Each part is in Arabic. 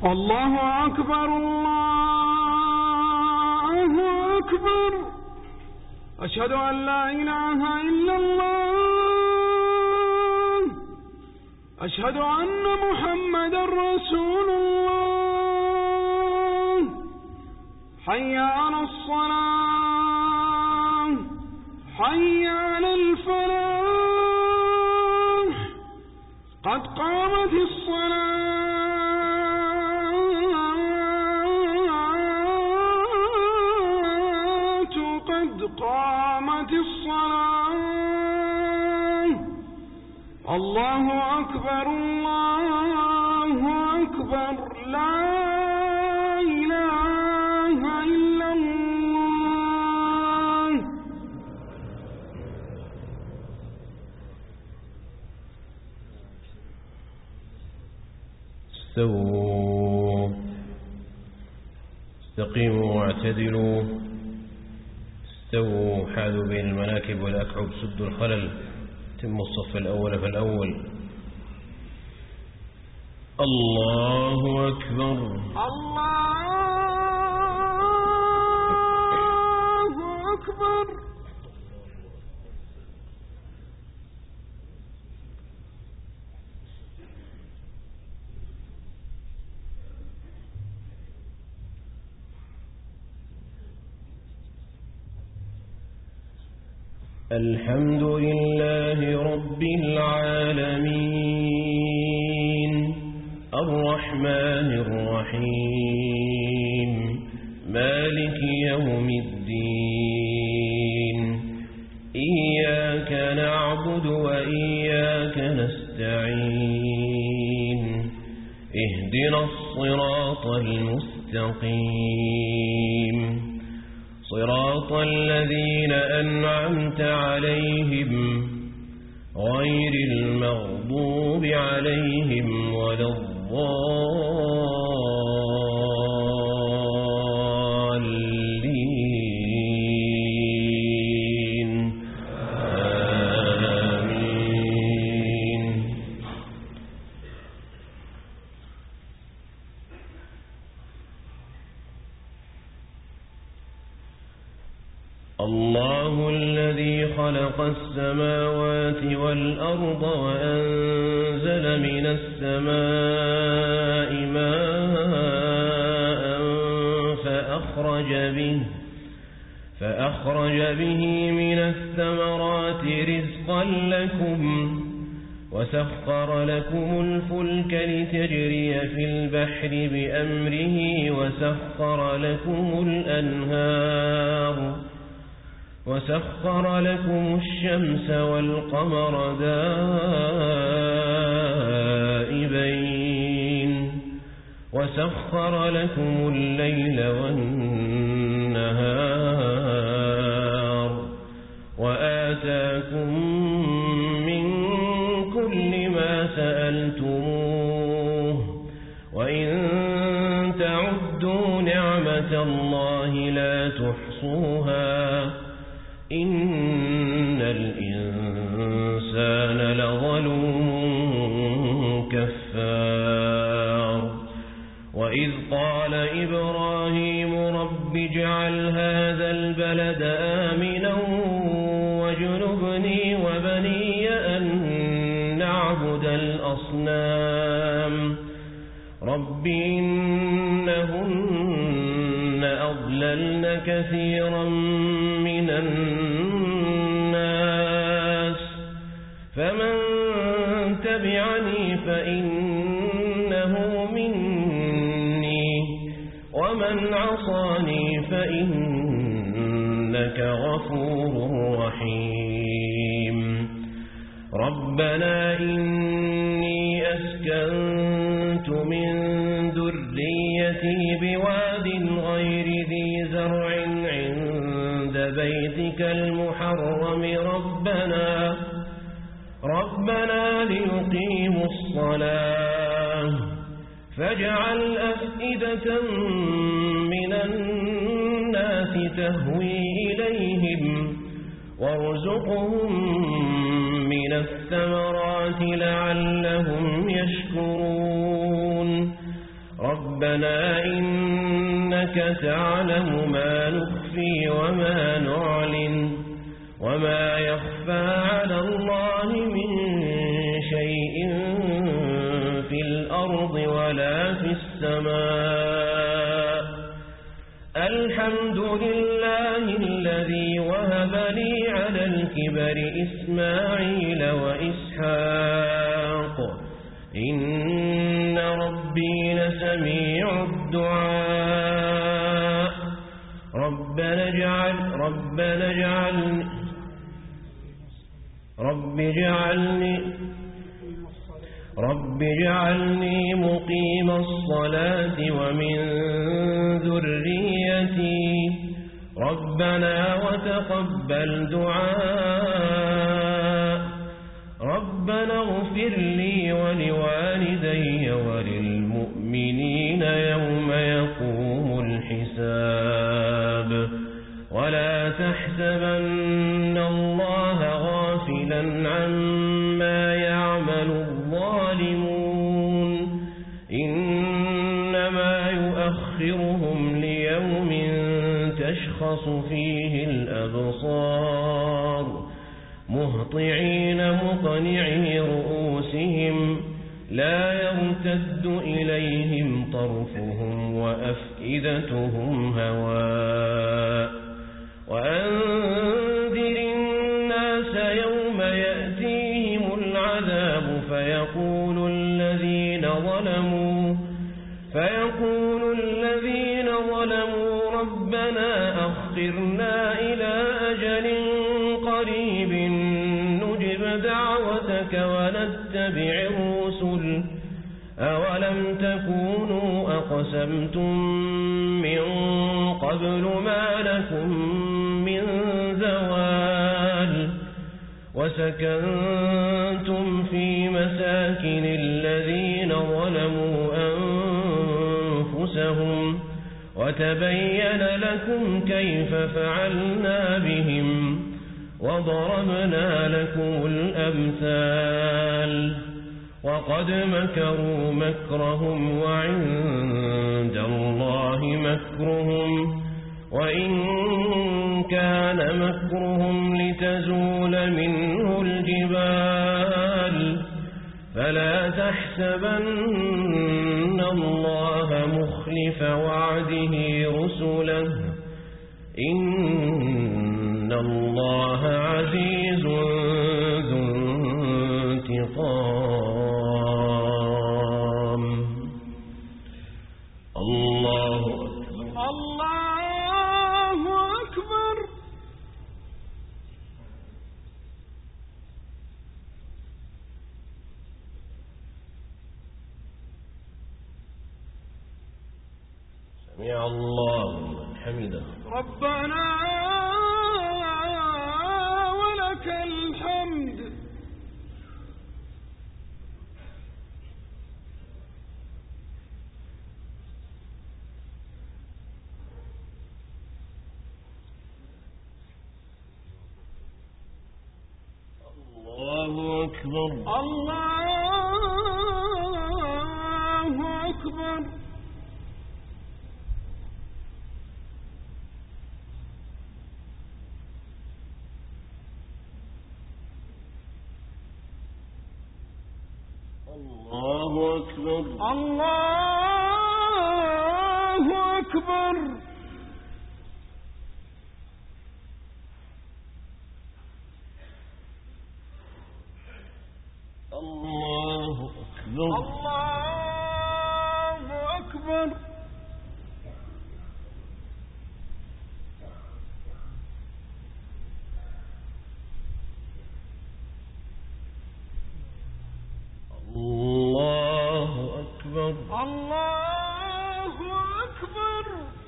الله أكبر الله أكبر. أشهد أن لا إله إلا الله. أشهد أن محمد رسول الله. حي على الصلاة، حي على الفلاح، قد قامت الصلاة، قامت الصلاة. الله أكبر الله أكبر. لا إله إلا الله. استووا، استقيموا واعتدلوا، استووا، حاذوا بين المناكب والأكعب، سدوا الخلل، تموا الصف الأول فالأول. الله أكبر الله أكبر. الحمد لله رب العالمين، الرحمن الرحيم، مالك يوم الدين، إياك نعبد وإياك نستعين، اهدنا الصراط المستقيم، صراط الذين أنعمت عليهم غير المغضوب عليهم ولا الضالين. آمين. الله الذي خلق السماوات والأرض وأنزل من السماء ماء فأخرج به من الثمرات رزقا لكم، وسخر لكم الفلك لتجري في البحر بأمره، وسخر لكم الشمس والقمر دائبين، وسخر لكم الليل والنهار، وآتاكم من كل ما سألتموه، وإن تعدوا نعمة الله لا تحصوها، إن الإنسان لظلوم كفار. وإذ قال إبراهيم رب اجعل هذا البلد آمنا واجنبني وبني أن نعبد الأصنام، رب إنهن أضللن كثيرا من الناس، فمن تبعني فإنه مني، ومن عصاني فإنك غفور رحيم. ربنا إني أسكنت من ذريتي بواد غير ذي زرع عند بيتك المحرم، ربنا ليقيموا الصلاة، فاجعل أفئدة من الناس تهوي إليهم، وارزقهم من الثمرات لعلهم يشكرون. رب ربنا إنك تعلم ما نخفي وما نعلن وما يخفى على الله من شيء في الأرض ولا في السماء الحمد لله الذي وهب لي على الكبر إسماعيل وإسحاق إن ربي لسميع الدعاء ربنا رب اجعلني مقيم الصلاة ومن ذريتي ربنا وتقبل دعاء ربنا اغفر لي ولوالدي وللمؤمنين يوم يقوم الحساب ولا تحسبن الله غافلا عما يعمل الظالمون إنما يؤخرهم ليوم تشخص فيه الأبصار مهطعين مقنعي رؤوسهم لا يرتد إليهم طرفهم وأفئدتهم هواء وأنذر الناس يوم يأتيهم العذاب فيقول الذين ظلموا ربنا أخرنا إلى أجل قريب نجب دعوتك ونتبع الرسل أولم تكونوا أقسمتم من قبل ما لكم من زوال وسكنتم في مساكن الذين ظلموا أنفسهم وتبين لكم كيف فعلنا بهم وضربنا لكم الأمثال وقد مكروا مكرهم وعند الله مكرهم وإن كان مكرهم لتزول منه الجبال فلا تحسبن الله مخلف وعده رسله إن الله عزيز ذو انتقام الله أكبر سمع الله لمن حمده ربنا ولك الحمد الله أكبر الله أكبر الله أكبر الله أكبر الله أكبر الله أكبر الله أكبر الله أكبر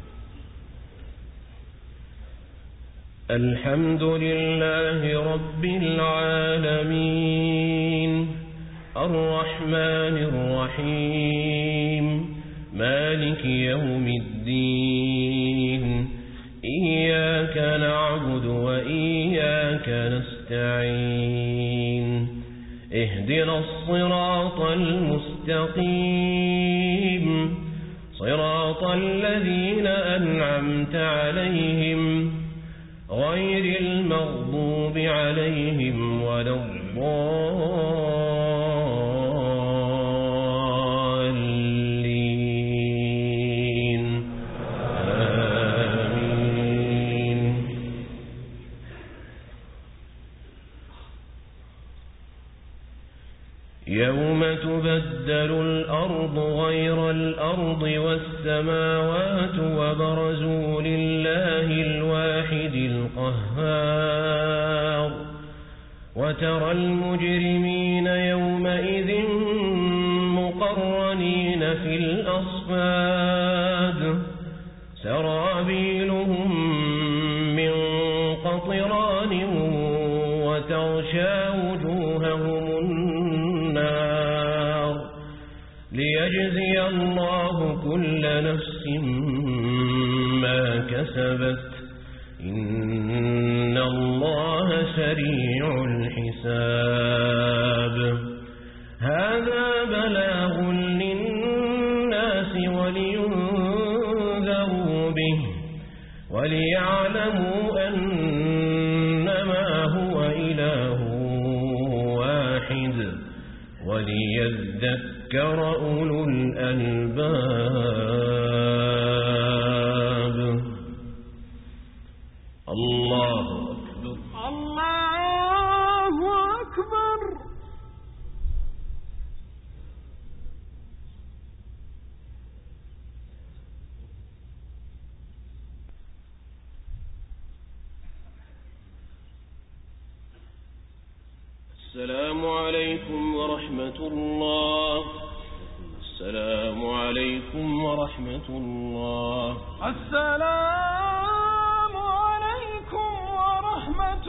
الحمد لله رب العالمين الرحمن الرحيم مالك يوم الدين إياك نعبد وإياك نستعين اهدنا الصراط المستقيم صراط الذين أنعمت عليهم غير المغضوب عليهم ولا الضالين آمين. يوم تبدل الأرض غير الأرض والسماوات وبرزوا لله الواحد القهار وترى المجرمين يومئذ مقرنين في الأصفاد سرابيلهم من قطران وتغشى وجوههم النار ليجزي الله كل نفس ما كسبت إن الله سريع الحساب. هذا بلاغ للناس ولينذروا به وليعلموا أنما هو إله واحد وليذكر أولو الألباب. الله أكبر. الله أكبر. السلام عليكم ورحمة الله. السلام عليكم ورحمة الله. السلام عليكم ورحمة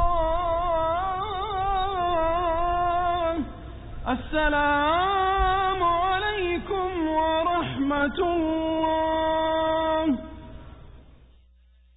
الله. السلام عليكم ورحمة الله.